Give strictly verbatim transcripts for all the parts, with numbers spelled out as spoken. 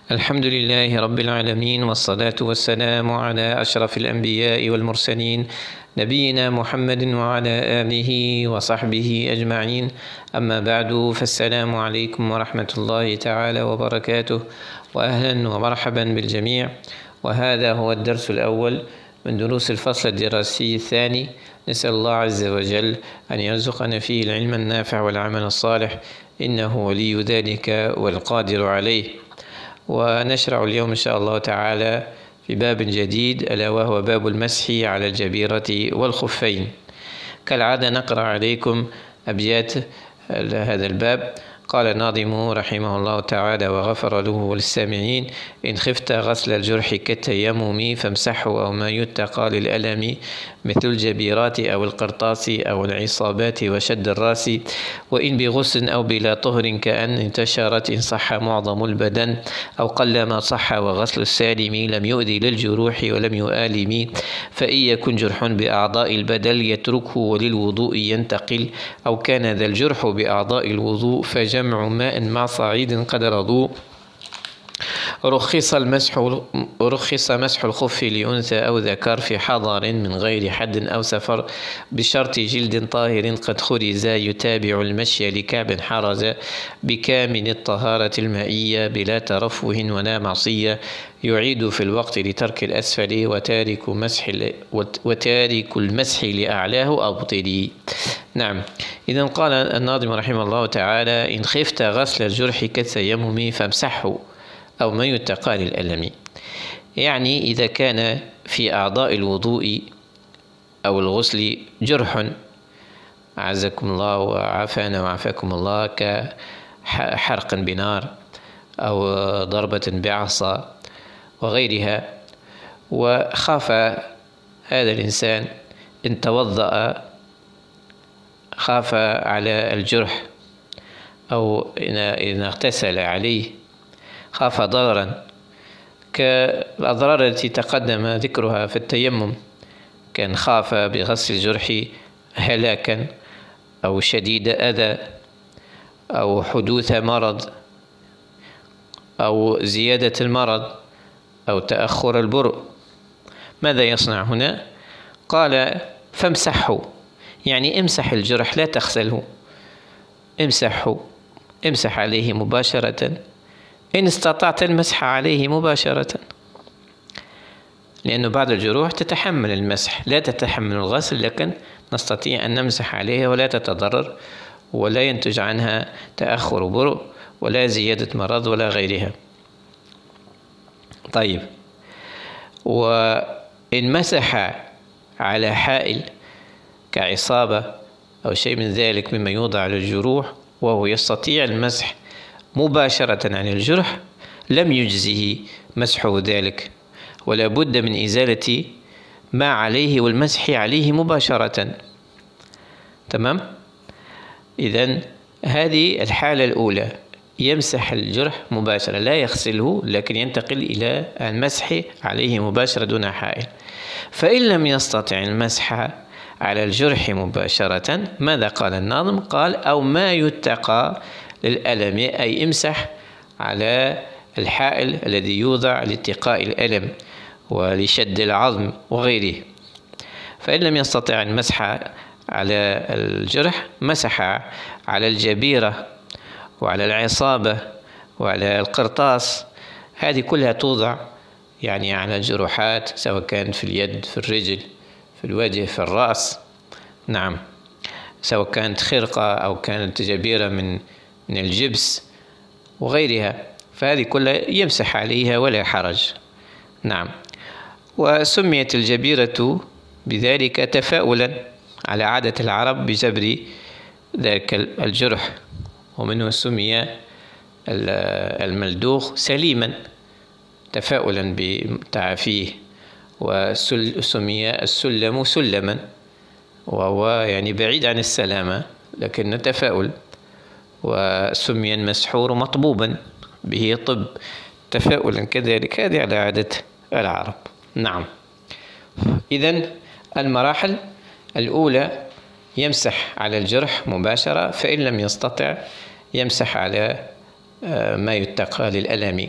الحمد لله رب العالمين، والصلاة والسلام على أشرف الأنبياء والمرسلين نبينا محمد وعلى آله وصحبه أجمعين. أما بعد، فالسلام عليكم ورحمة الله تعالى وبركاته، وأهلا ومرحبا بالجميع. وهذا هو الدرس الأول من دروس الفصل الدراسي الثاني. نسأل الله عز وجل أن يرزقنا فيه العلم النافع والعمل الصالح، إنه ولي ذلك والقادر عليه. ونشرع اليوم إن شاء الله تعالى في باب جديد، ألا وهو باب المسح على الجبيرة والخفين. كالعادة نقرأ عليكم أبيات هذا الباب. قال الناظم رحمه الله تعالى وغفر له وللسامعين: إن خفت غسل الجرح كالتيمم فامسحه، أو ما يتقى للألم، مثل الجبيرات أو القرطاس أو العصابات وشد الراس. وإن بغسل أو بلا طهر كأن انتشرت، إن صح معظم البدن أو قل ما صح، وغسل السالم لم يؤذي للجروح ولم يؤلم. فإن يكن جرح بأعضاء البدل يتركه وللوضوء ينتقل، أو كان ذا الجرح بأعضاء الوضوء فجمع ماء مع صعيد قد رضوا. رخص المسح رخص مسح الخف لأنثى أو ذكر في حضر من غير حد أو سفر، بشرط جلد طاهر قد خرز، يتابع المشي لكعب حرز، بكامل الطهارة المائية بلا ترفه ولا معصية، يعيد في الوقت لترك الأسفل، وتارك مسح وتارك المسح لأعلاه أبطلي. نعم، إذا قال الناظم رحمه الله تعالى: إن خفت غسل الجرح كالتيمم فامسحه، أو ما يتقى للألم. يعني إذا كان في أعضاء الوضوء أو الغسل جرح، أعزكم الله وعافانا وعافاكم الله، كحرق بنار أو ضربة بعصا وغيرها، وخاف هذا الإنسان إن توضأ خاف على الجرح، أو إن اغتسل عليه خاف ضررا، كالأضرار التي تقدم ذكرها في التيمم. كان خاف بغسل الجرح هلاكا أو شديد أذى أو حدوث مرض أو زيادة المرض أو تأخر البرء. ماذا يصنع هنا؟ قال: فامسحه، يعني امسح الجرح لا تغسله، امسحه، امسح عليه مباشرة إن استطعت المسح عليه مباشرة، لأن بعض الجروح تتحمل المسح لا تتحمل الغسل، لكن نستطيع أن نمسح عليها ولا تتضرر ولا ينتج عنها تأخر برء ولا زيادة مرض ولا غيرها. طيب، وإن مسح على حائل كعصابة أو شيء من ذلك مما يوضع للجروح وهو يستطيع المسح مباشرة عن الجرح، لم يجزه مسحه ذلك، ولا بد من إزالة ما عليه والمسح عليه مباشرة. تمام؟ إذن هذه الحالة الأولى، يمسح الجرح مباشرة لا يغسله، لكن ينتقل إلى المسح عليه مباشرة دون حائل. فإن لم يستطع المسح على الجرح مباشرة، ماذا قال الناظم؟ قال: أو ما يتقى للألم، أي امسح على الحائل الذي يوضع لاتقاء الألم ولشد العظم وغيره. فإن لم يستطع المسح على الجرح، مسح على الجبيرة وعلى العصابة وعلى القرطاس. هذه كلها توضع يعني على الجروحات، سواء كانت في اليد، في الرجل، في الوجه، في الرأس. نعم، سواء كانت خرقة أو كانت جبيرة من من الجبس وغيرها، فهذه كلها يمسح عليها ولا حرج. نعم، وسميت الجبيرة بذلك تفاؤلا على عادة العرب بجبر ذلك الجرح، ومنه سمي الملدوخ سليما تفاؤلا بتعافيه، وسمي السلم سلما، وهو يعني بعيد عن السلامة لكن تفاؤل. وسمي المسحور مطبوبا به طب تفاؤلا كذلك، هذه على عادة العرب. نعم، إذن المراحل الأولى يمسح على الجرح مباشرة، فإن لم يستطع يمسح على ما يتقى للألم.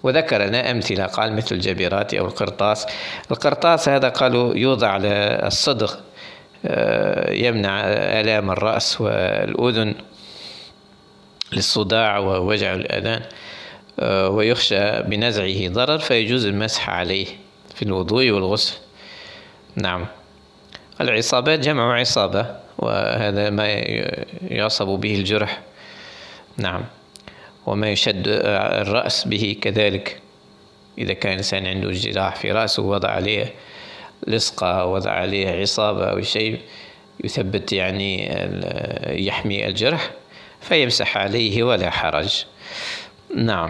وذكر لنا أمثلة، قال مثل الجبيرات أو القرطاس. القرطاس هذا قالوا يوضع على الصدغ، يمنع آلام الرأس والأذن للصداع ووجع الآذان، ويخشى بنزعه ضرر، فيجوز المسح عليه في الوضوء والغسل. نعم. العصابات جمع عصابة، وهذا ما يعصب به الجرح. نعم. وما يشد الرأس به كذلك، إذا كان الإنسان عنده جراح في رأسه وضع عليه لصقة، وضع عليه عصابة أو شيء يثبت يعني يحمي الجرح، فيمسح عليه ولا حرج. نعم.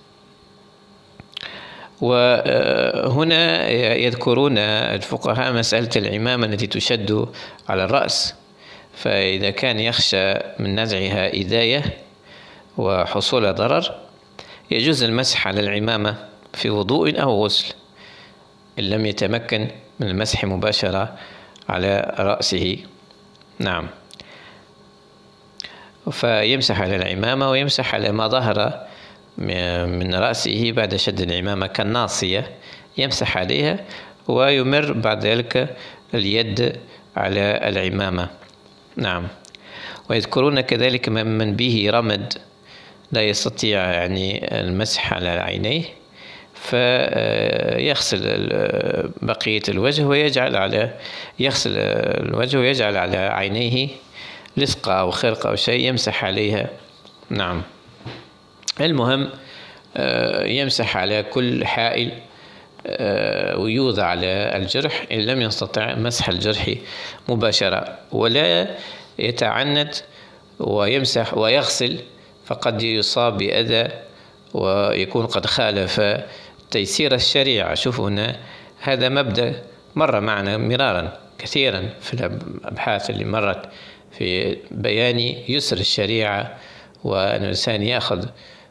وهنا يذكرون الفقهاء مسألة العمامة التي تشد على الرأس، فإذا كان يخشى من نزعها إيذاية وحصول ضرر يجوز المسح على العمامة في وضوء أو غسل، إن لم يتمكن من المسح مباشرة على رأسه. نعم. فيمسح على العمامة ويمسح على ما ظهر من رأسه بعد شد العمامة كالناصية، يمسح عليها ويمر بعد ذلك اليد على العمامة. نعم. ويذكرون كذلك من به رمد لا يستطيع يعني المسح على عينيه، فيغسل بقية الوجه ويجعل على يغسل الوجه ويجعل على عينيه لصقة أو خرقة أو شيء يمسح عليها. نعم. المهم يمسح على كل حائل ويوضع على الجرح إن لم يستطع مسح الجرح مباشرة، ولا يتعنت ويمسح ويغسل، فقد يصاب بأذى ويكون قد خالف تيسير الشريعة. شوفوا هنا هذا مبدأ مر معنا مرارا كثيرا في الأبحاث اللي مرت في بيان يسر الشريعة، وأن الإنسان يأخذ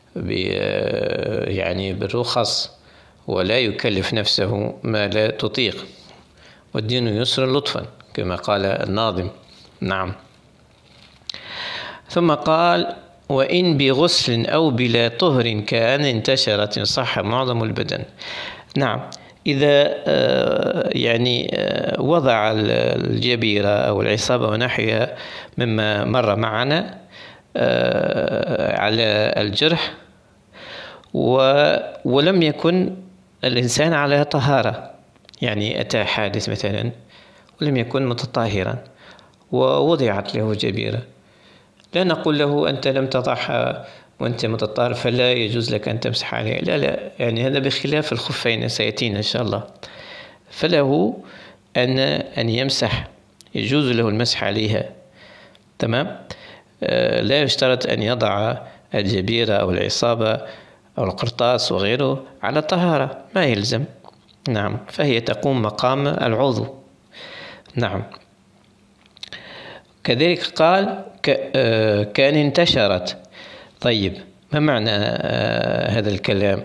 يعني بالرخص ولا يكلف نفسه ما لا تطيق، والدين يسر لطفا كما قال الناظم. نعم. ثم قال: وإن بغسل أو بلا طهر كأن انتشرت صح معظم البدن. نعم. إذا يعني وضع الجبيرة أو العصابة ونحوها مما مر معنا على الجرح ولم يكن الإنسان على طهارة، يعني أتى حادث مثلا ولم يكن متطهرا ووضعت له جبيرة، لا نقول له أنت لم تضعها وأنت متطهر فلا يجوز لك أن تمسح عليها، لا لا، يعني هذا بخلاف الخفين سيأتينا إن شاء الله. فله أن أن يمسح، يجوز له المسح عليها. تمام. آه لا يشترط أن يضع الجبيرة أو العصابة أو القرطاس وغيره على طهارة، ما يلزم. نعم. فهي تقوم مقام العضو. نعم. كذلك قال كان انتشرت. طيب، ما معنى هذا الكلام؟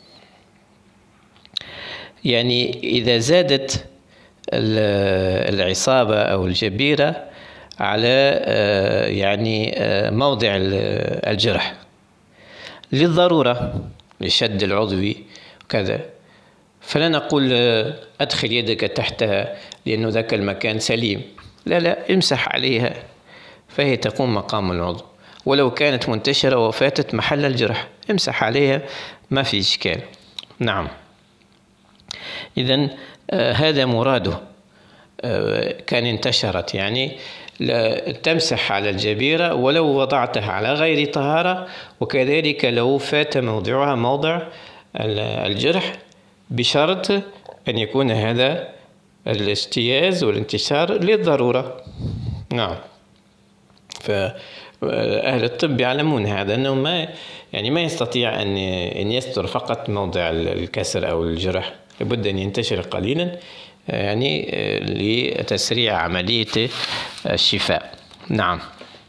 يعني إذا زادت العصابة أو الجبيرة على يعني موضع الجرح للضرورة لشد العضو وكذا، فلا نقول أدخل يدك تحتها لأنه ذاك المكان سليم، لا لا، امسح عليها، فهي تقوم مقام العضو. ولو كانت منتشرة وفاتت محل الجرح امسح عليها، ما في إشكال. نعم. إذن آه هذا مراده. آه كان انتشرت، يعني تمسح على الجبيرة ولو وضعتها على غير طهارة، وكذلك لو فات موضعها موضع الجرح، بشرط أن يكون هذا الاجتياز والانتشار للضرورة. نعم. فأهل الطب يعلمون هذا، أنه ما يعني ما يستطيع أن أن يستر فقط موضع الكسر أو الجرح، لابد أن ينتشر قليلا يعني لتسريع عملية الشفاء. نعم.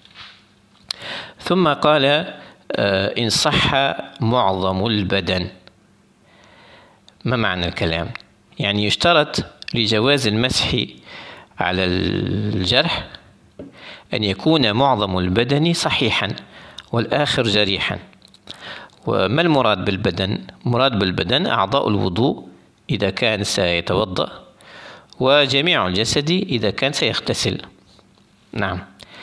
ثم قال: إن صح معظم البدن. ما معنى الكلام؟ يعني يشترط لجواز المسح على الجرح أن يكون معظم البدن صحيحا والآخر جريحا، وما المراد بالبدن؟ مراد بالبدن أعضاء الوضوء إذا كان سيتوضأ، وجميع الجسد إذا كان سيغتسل. نعم.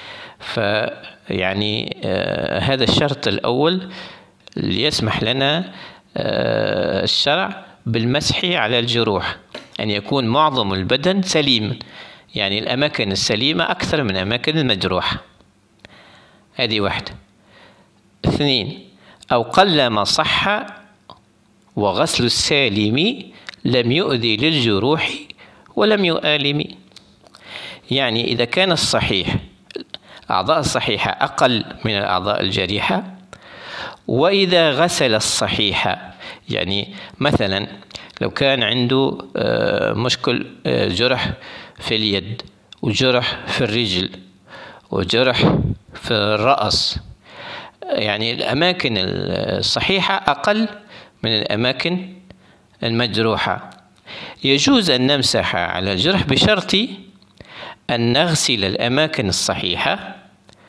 فيعني آه هذا الشرط الأول ليسمح لنا آه الشرع بالمسح على الجروح، أن يكون معظم البدن سليم، يعني الأماكن السليمة أكثر من الأماكن المجروحة. هذه واحدة. اثنين، أو قل ما صح وغسل السالم لم يؤذي للجروح ولم يؤلم. يعني إذا كان الصحيح أعضاء الصحيحة أقل من الأعضاء الجريحة، وإذا غسل الصحيحة، يعني مثلا لو كان عنده مشكل جرح في اليد وجرح في الرجل وجرح في الرأس، يعني الأماكن الصحيحة أقل من الأماكن المجروحة، يجوز أن نمسح على الجرح بشرط أن نغسل الأماكن الصحيحة.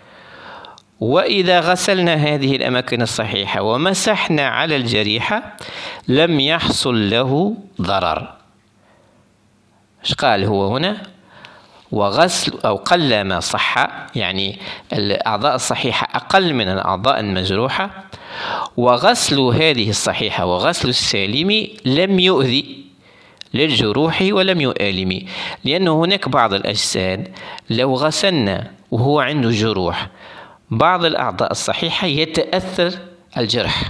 وإذا غسلنا هذه الأماكن الصحيحة ومسحنا على الجريحة لم يحصل له ضرر. إيش قال هو هنا؟ وغسل أو قل ما صح، يعني الأعضاء الصحيحة أقل من الأعضاء المجروحة، وغسل هذه الصحيحة وغسل السالم لم يؤذي للجروح ولم يؤلم. لأنه هناك بعض الأجساد لو غسلنا وهو عنده جروح بعض الأعضاء الصحيحة يتأثر الجرح.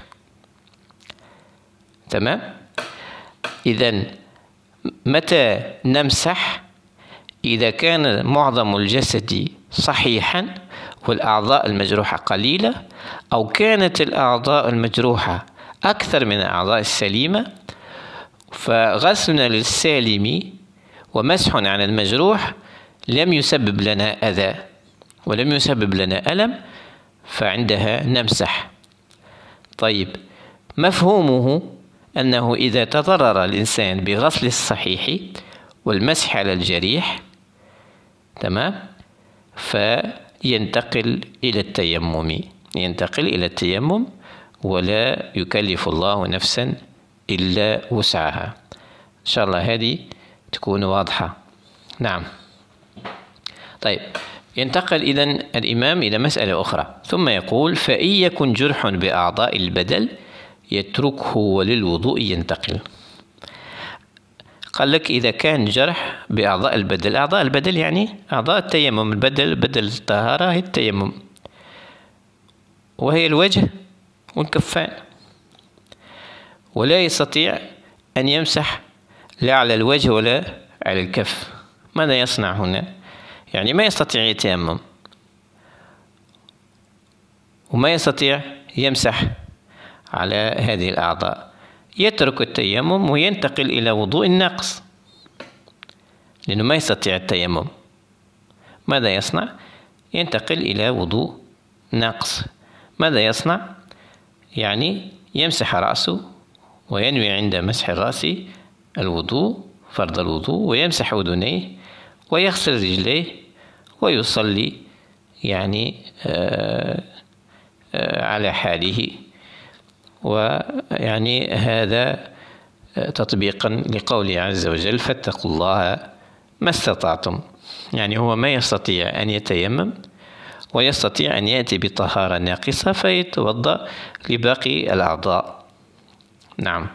تمام؟ إذن متى نمسح؟ إذا كان معظم الجسد صحيحا والأعضاء المجروحة قليلة، أو كانت الأعضاء المجروحة أكثر من الأعضاء السليمة، فغسلنا للسالم ومسح على المجروح لم يسبب لنا أذى ولم يسبب لنا ألم، فعندها نمسح. طيب، مفهومه أنه إذا تضرر الإنسان بغسل الصحيح والمسح على الجريح، تمام، فينتقل إلى التيمم، ينتقل إلى التيمم ولا يكلف الله نفسا إلا وسعها. إن شاء الله هذه تكون واضحة. نعم. طيب، ينتقل إذن الإمام إلى مسألة أخرى، ثم يقول: فإن يكن جرح بأعضاء البدل يتركه وللوضوء ينتقل. قال لك إذا كان جرح بأعضاء البدل، أعضاء البدل يعني أعضاء التيمم، البدل بدل الطهارة هي التيمم، وهي الوجه والكفان، ولا يستطيع أن يمسح لا على الوجه ولا على الكف. ماذا يصنع هنا؟ يعني ما يستطيع يتيمم وما يستطيع يمسح على هذه الأعضاء، يترك التيمم وينتقل إلى وضوء ناقص، لأنه ما يستطيع التيمم. ماذا يصنع؟ ينتقل إلى وضوء ناقص. ماذا يصنع؟ يعني يمسح رأسه وينوي عند مسح الرأس الوضوء، فرض الوضوء، ويمسح أذنيه ويغسل رجليه ويصلي يعني آآ آآ على حاله. ويعني هذا تطبيقا لقوله عز وجل: فاتقوا الله ما استطعتم. يعني هو ما يستطيع أن يتيمم ويستطيع أن يأتي بطهارة ناقصة فيتوضأ لباقي الأعضاء. نعم.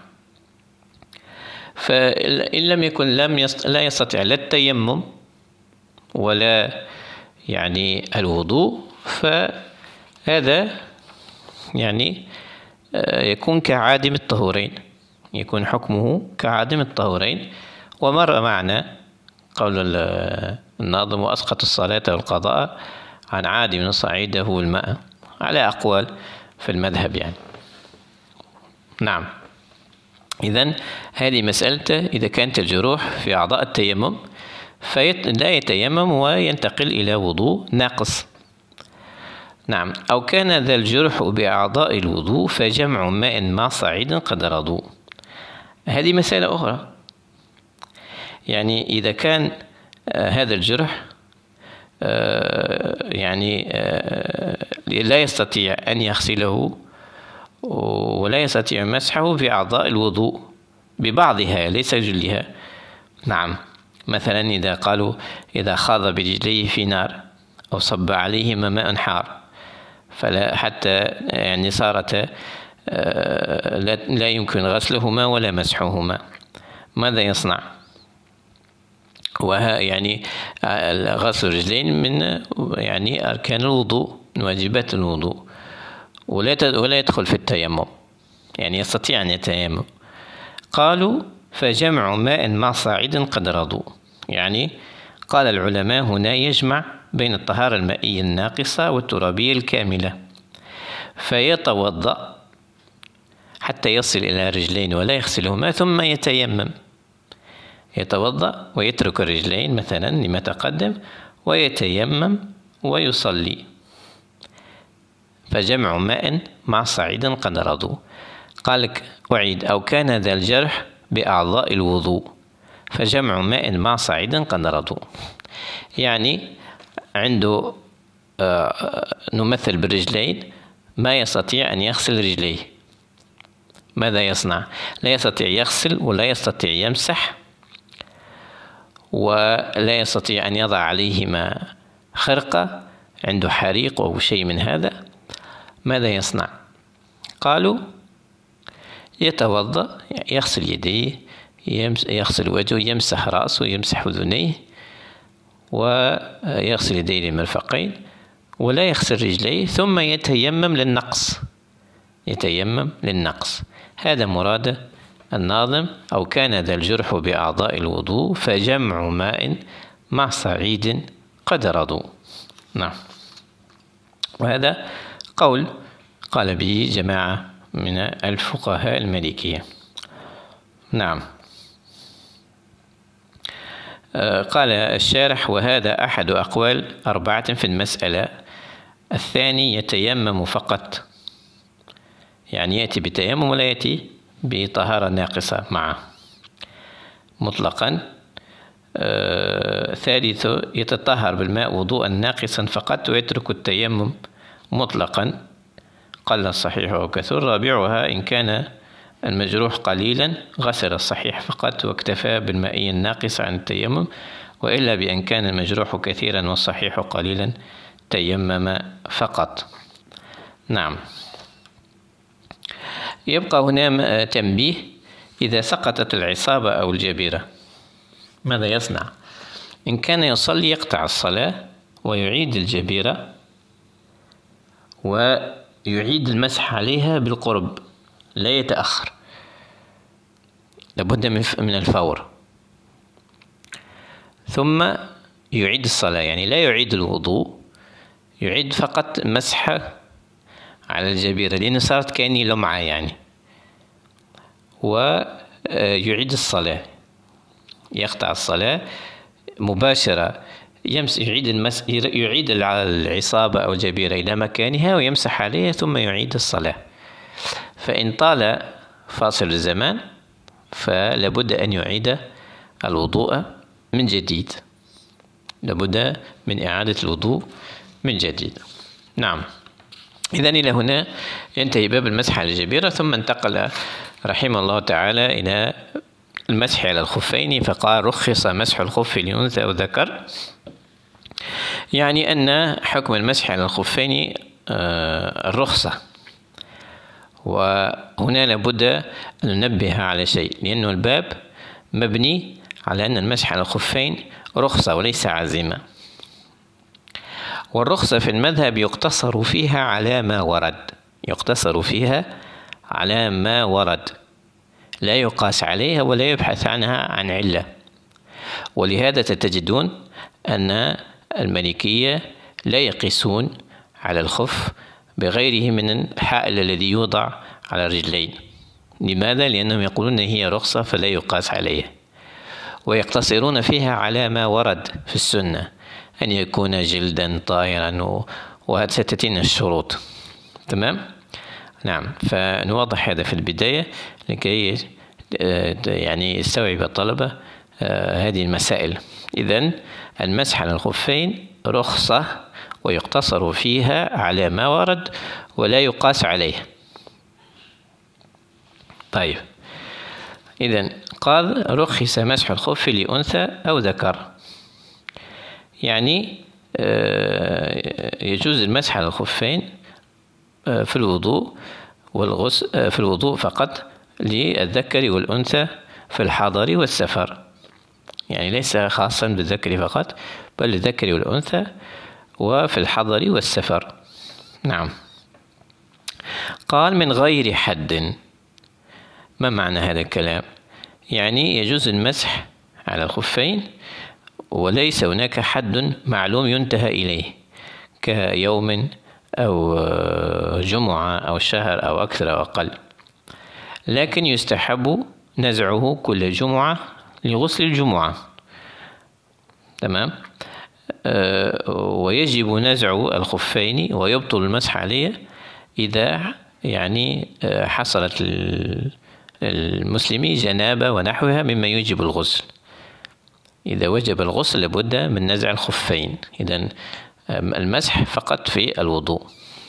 فإن لم يكن لم يست... لا يستطيع لا التيمم ولا يعني الوضوء، فهذا يعني يكون كعادم الطهورين، يكون حكمه كعادم الطهورين. ومر معنا قول الناظم: وأسقط الصلاة والقضاء عن عادم صعيده الماء، على أقوال في المذهب يعني. نعم. إذن هذه مسألة إذا كانت الجروح في أعضاء التيمم فلا يتيمم وينتقل إلى وضوء ناقص. نعم. أو كان ذا الجرح بأعضاء الوضوء فجمع ماء مع صعيد قد رضوا. هذه مسألة أخرى، يعني إذا كان آه هذا الجرح آه يعني آه لا يستطيع أن يغسله ولا يستطيع مسحه بأعضاء الوضوء ببعضها ليس جلها. نعم، مثلا إذا قالوا إذا خاض برجليه في نار أو صب عليهما ماء حار فلا حتى يعني صارت لا يمكن غسلهما ولا مسحهما، ماذا يصنع؟ وها يعني غسل الرجلين من يعني أركان الوضوء، من واجبات الوضوء، ولا ولا يدخل في التيمم، يعني يستطيع أن يتيمم. قالوا فجمع ماء مع صاعد قد رضوا، يعني قال العلماء هنا يجمع بين الطهارة المائية الناقصة والترابية الكاملة، فيتوضأ حتى يصل إلى رجلين ولا يغسلهما ثم يتيمم، يتوضأ ويترك الرجلين مثلا لما تقدم ويتيمم ويصلي. فجمع ماء مع صعيد قد رضوا. قالك أعيد أو كان ذا الجرح بأعضاء الوضوء فجمع ماء مع صعيد قد رضوا، يعني عنده آه نمثل بالرجلين ما يستطيع أن يغسل رجليه، ماذا يصنع؟ لا يستطيع يغسل ولا يستطيع يمسح ولا يستطيع أن يضع عليهما خرقة، عنده حريق أو شيء من هذا، ماذا يصنع؟ قالوا يتوضأ، يغسل يديه، يغسل وجهه، يمسح رأسه، يمسح أذنيه، ويغسل يديه للمرفقين، ولا يغسل رجليه، ثم يتيمم للنقص، يتيمم للنقص. هذا مراد الناظم أو كان ذا الجرح بأعضاء الوضوء فجمع ماء مع صعيد قد رضوا. نعم، وهذا قول قال به جماعة من الفقهاء المالكية. نعم. قال الشارح وهذا أحد أقوال أربعة في المسألة. الثاني يتيمم فقط، يعني يأتي بتيمم ولا يأتي بطهارة ناقصة معه مطلقا. آه ثالث يتطهر بالماء وضوءا ناقصا فقط ويترك التيمم مطلقا قل الصحيح وكثر. رابعها إن كان المجروح قليلا غسل الصحيح فقط واكتفى بالمائية الناقصة عن التيمم، وإلا بأن كان المجروح كثيرا والصحيح قليلا تيمم فقط. نعم. يبقى هنا تنبيه: إذا سقطت العصابة أو الجبيرة ماذا يصنع؟ إن كان يصلي يقطع الصلاة ويعيد الجبيرة ويعيد المسح عليها بالقرب، لا يتأخر، لابد من الفور، ثم يعيد الصلاة، يعني لا يعيد الوضوء، يعيد فقط مسحة على الجبيرة لأنه صارت كأني لمعة يعني، ويعيد الصلاة، يقطع الصلاة مباشرة، يمس يعيد المس يعيد العصابة أو الجبيرة إلى مكانها ويمسح عليها ثم يعيد الصلاة. فإن طال فاصل الزمان فلابد أن يعيد الوضوء من جديد، لابد من إعادة الوضوء من جديد. نعم. إذن إلى هنا ينتهي باب المسح على الجبيرة، ثم انتقل رحمه الله تعالى إلى المسح على الخفين، فقال: رخص مسح الخف لأنثى أو ذكر، يعني أن حكم المسح على الخفين الرخصة. وهنا لابد أن ننبه على شيء، لأن الباب مبني على أن المسح على الخفين رخصة وليس عزيمة، والرخصة في المذهب يقتصر فيها على ما ورد، يقتصر فيها على ما ورد، لا يقاس عليها ولا يبحث عنها عن علة. ولهذا تجدون أن المالكية لا يقيسون على الخف بغيره من الحائل الذي يوضع على الرجلين. لماذا؟ لأنهم يقولون هي رخصة فلا يقاس عليها، ويقتصرون فيها على ما ورد في السنة، أن يكون جلدا طاهرا، وستأتينا الشروط. تمام؟ نعم. فنوضح هذا في البداية لكي يعني يستوعب الطلبة هذه المسائل. إذن المسح على الخفين رخصة ويقتصر فيها على ما ورد ولا يقاس عليه. طيب، إذن قال رخص مسح الخف لأنثى أو ذكر، يعني يجوز المسح على الخفين في الوضوء والغسل، في الوضوء فقط للذكر والأنثى في الحضر والسفر، يعني ليس خاصا بالذكر فقط بل للذكر والأنثى وفي الحضر والسفر. نعم. قال من غير حد. ما معنى هذا الكلام؟ يعني يجوز المسح على الخفين وليس هناك حد معلوم ينتهى إليه كيوم أو جمعة أو شهر أو أكثر أو أقل، لكن يستحب نزعه كل جمعة لغسل الجمعة. تمام. أه ويجب نزع الخفين ويبطل المسح عليه إذا يعني حصلت المسلم جنابة ونحوها مما يوجب الغسل. إذا وجب الغسل لابد من نزع الخفين، إذن المسح فقط في الوضوء.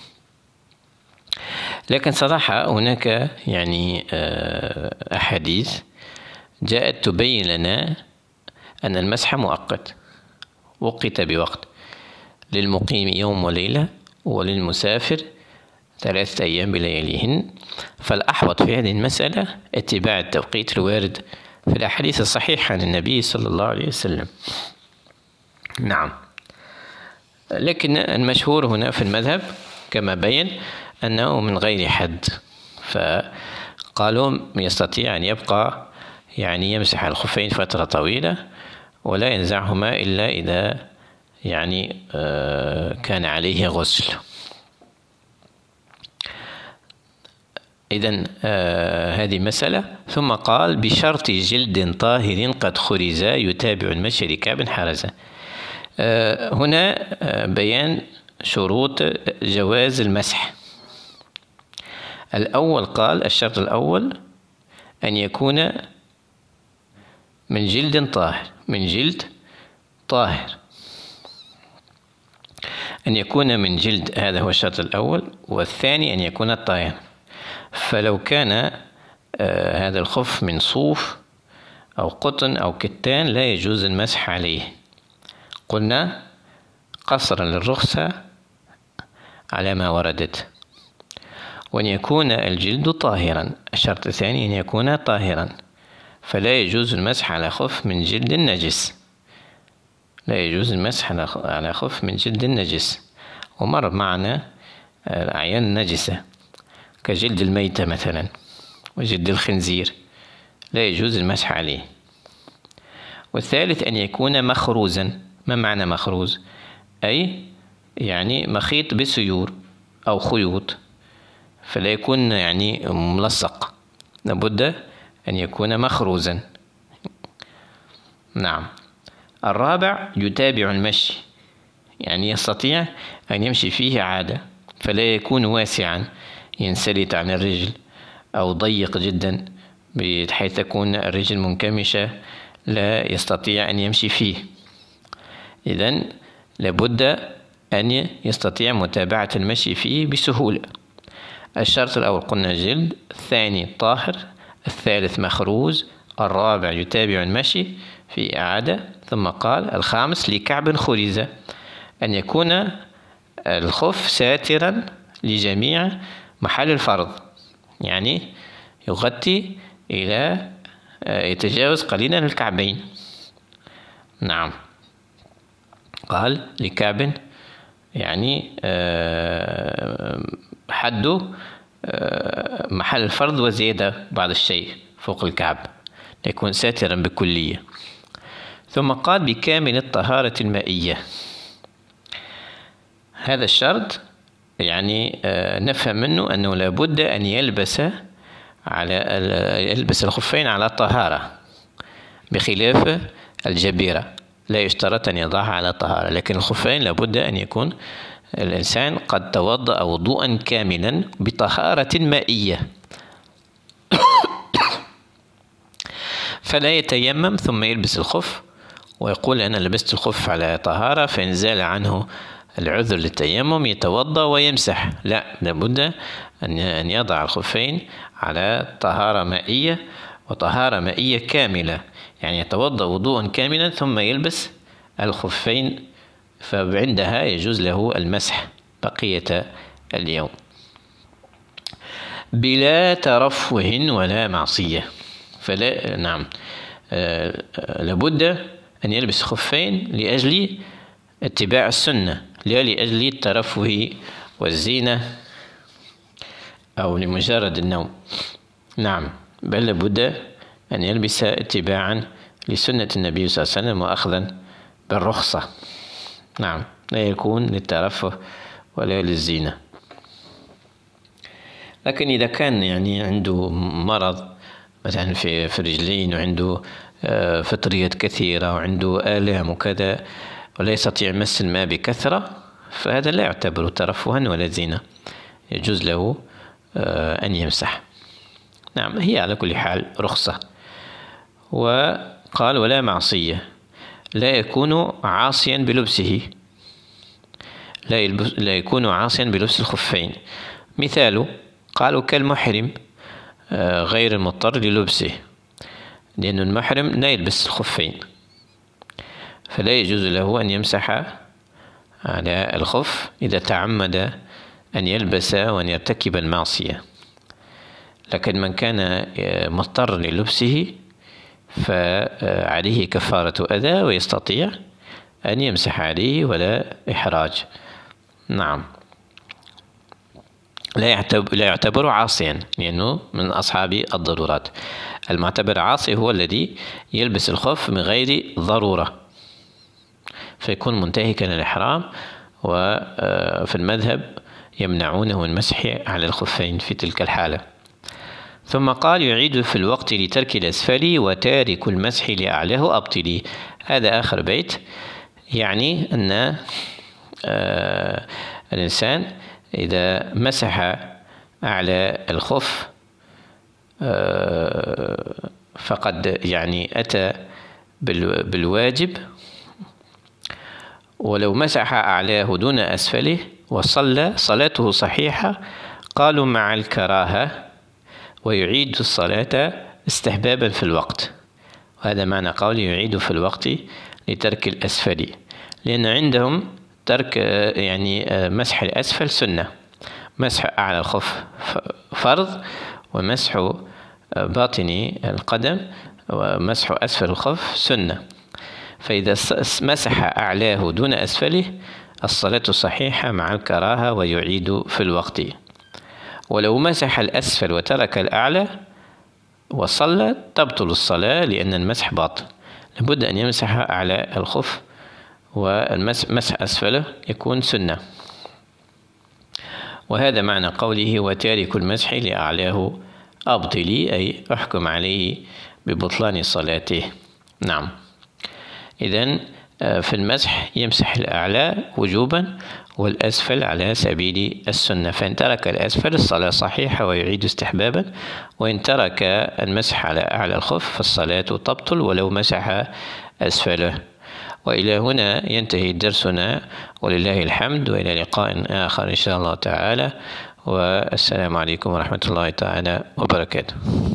لكن صراحة هناك يعني أحاديث جاءت تبين لنا أن المسح مؤقت، وقت بوقت، للمقيم يوم وليلة وللمسافر ثلاثة أيام بلياليهن. فالأحوط في هذه المسألة اتباع التوقيت الوارد في الأحاديث الصحيحة عن النبي صلى الله عليه وسلم. نعم. لكن المشهور هنا في المذهب كما بين أنه من غير حد، فقالوا يستطيع أن يبقى يعني يمسح الخفين فترة طويلة ولا ينزعهما إلا إذا يعني كان عليه غسل. إذن آه هذه مسألة. ثم قال بشرط جلد طاهر قد خرز يتابع المشي لكعب حرزة. آه هنا آه بيان شروط جواز المسح. الأول قال الشرط الأول أن يكون من جلد طاهر، من جلد طاهر، أن يكون من جلد، هذا هو الشرط الأول. والثاني أن يكون طاهر. فلو كان آه هذا الخف من صوف أو قطن أو كتان لا يجوز المسح عليه، قلنا قصرا للرخصة على ما وردت. وأن يكون الجلد طاهرا، الشرط الثاني أن يكون طاهرا، فلا يجوز المسح على خف من جلد نجس، لا يجوز المسح على خف من جلد نجس. ومر معنا الأعيان النجسة كجلد الميتة مثلا وجلد الخنزير، لا يجوز المسح عليه. والثالث أن يكون مخروزا. ما معنى مخروز؟ أي يعني مخيط بسيور أو خيوط، فلا يكون يعني ملصق، لابد أن يكون مخروزا. نعم. الرابع يتابع المشي، يعني يستطيع أن يمشي فيه عادة، فلا يكون واسعا ينسلت عن الرجل أو ضيق جدا بحيث تكون الرجل منكمشة لا يستطيع أن يمشي فيه. إذن لابد أن يستطيع متابعة المشي فيه بسهولة. الشرط الأول قلنا جلد، الثاني طاهر، الثالث مخروز، الرابع يتابع المشي في إعادة. ثم قال الخامس لكعب خرزة، أن يكون الخف ساترا لجميع محل الفرض، يعني يغطي إلى يتجاوز قليلا الكعبين. نعم. قال لكعب يعني حده محل الفرض وزيادة بعض الشيء فوق الكعب، يكون ساترا بكلية. ثم قال بكامل الطهارة المائية. هذا الشرط يعني نفهم منه أنه لابد أن يلبس على يلبس الخفين على طهارة، بخلاف الجبيرة لا يشترط أن يضعها على طهارة، لكن الخفين لابد أن يكون الإنسان قد توضأ وضوءا كاملا بطهارة مائية، فلا يتيمم ثم يلبس الخف ويقول أنا لبست الخف على طهارة، فإن زال عنه العذر للتيمم يتوضأ ويمسح، لا، لابد أن يضع الخفين على طهارة مائية، وطهارة مائية كاملة، يعني يتوضأ وضوءا كاملا ثم يلبس الخفين، فعندها يجوز له المسح بقية اليوم بلا ترفه ولا معصية. فلا نعم آه لابد أن يلبس خفين لأجل اتباع السنة، لا لأجل الترفه والزينة أو لمجرد النوم. نعم، بل لابد أن يلبس اتباعا لسنة النبي صلى الله عليه وسلم وأخذا بالرخصة. نعم، لا يكون للترفه ولا للزينة. لكن إذا كان يعني عنده مرض مثلا في في الرجلين، وعنده فطريات كثيرة، وعنده آلام وكذا، ولا يستطيع مس الماء بكثرة، فهذا لا يعتبر ترفها ولا زينة، يجوز له أن يمسح. نعم، هي على كل حال رخصة. وقال ولا معصية، لا يكون عاصيا بلبسه، لا, لا يكون عاصيا بلبس الخفين. مثاله قالوا كالمحرم غير المضطر للبسه، لأن المحرم لا يلبس الخفين، فلا يجوز له أن يمسح على الخف إذا تعمد أن يلبس وأن يرتكب المعصية. لكن من كان مضطر للبسه فعليه كفارة أذى، ويستطيع أن يمسح عليه ولا إحراج. نعم، لا يعتبر, لا يعتبر عاصيا، لأنه من أصحاب الضرورات. المعتبر عاصي هو الذي يلبس الخف من غير ضرورة، فيكون منتهكا الإحرام، وفي المذهب يمنعونه من المسح على الخفين في تلك الحالة. ثم قال يعيد في الوقت لترك الأسفل وتارك المسح لأعلاه أبطلي. هذا آخر بيت، يعني أن آه الإنسان إذا مسح أعلى الخف آه فقد يعني أتى بالواجب، ولو مسح أعلاه دون أسفله وصلى صلاته صحيحة، قالوا مع الكراهة، ويعيد الصلاة استحبابا في الوقت. وهذا معنى قول يعيد في الوقت لترك الأسفل، لأن عندهم ترك يعني مسح الأسفل سنة، مسح أعلى الخف فرض، ومسح باطن القدم ومسح أسفل الخف سنة. فإذا مسح أعلاه دون أسفله الصلاة صحيحة مع الكراهة ويعيد في الوقت. ولو مسح الأسفل وترك الأعلى وصلى تبطل الصلاة، لأن المسح باطل، لابد أن يمسح أعلى الخف، والمسح أسفله يكون سنة. وهذا معنى قوله وتارك المسح لأعلاه أبطلي، أي أحكم عليه ببطلان صلاته. نعم، إذن في المسح يمسح الأعلى وجوبا، والأسفل على سبيل السنة، فإن ترك الأسفل الصلاة صحيحة ويعيد استحبابا، وإن ترك المسح على أعلى الخف فالصلاة تبطل ولو مسح أسفله. وإلى هنا ينتهي درسنا، ولله الحمد، وإلى لقاء آخر إن شاء الله تعالى، والسلام عليكم ورحمة الله تعالى وبركاته.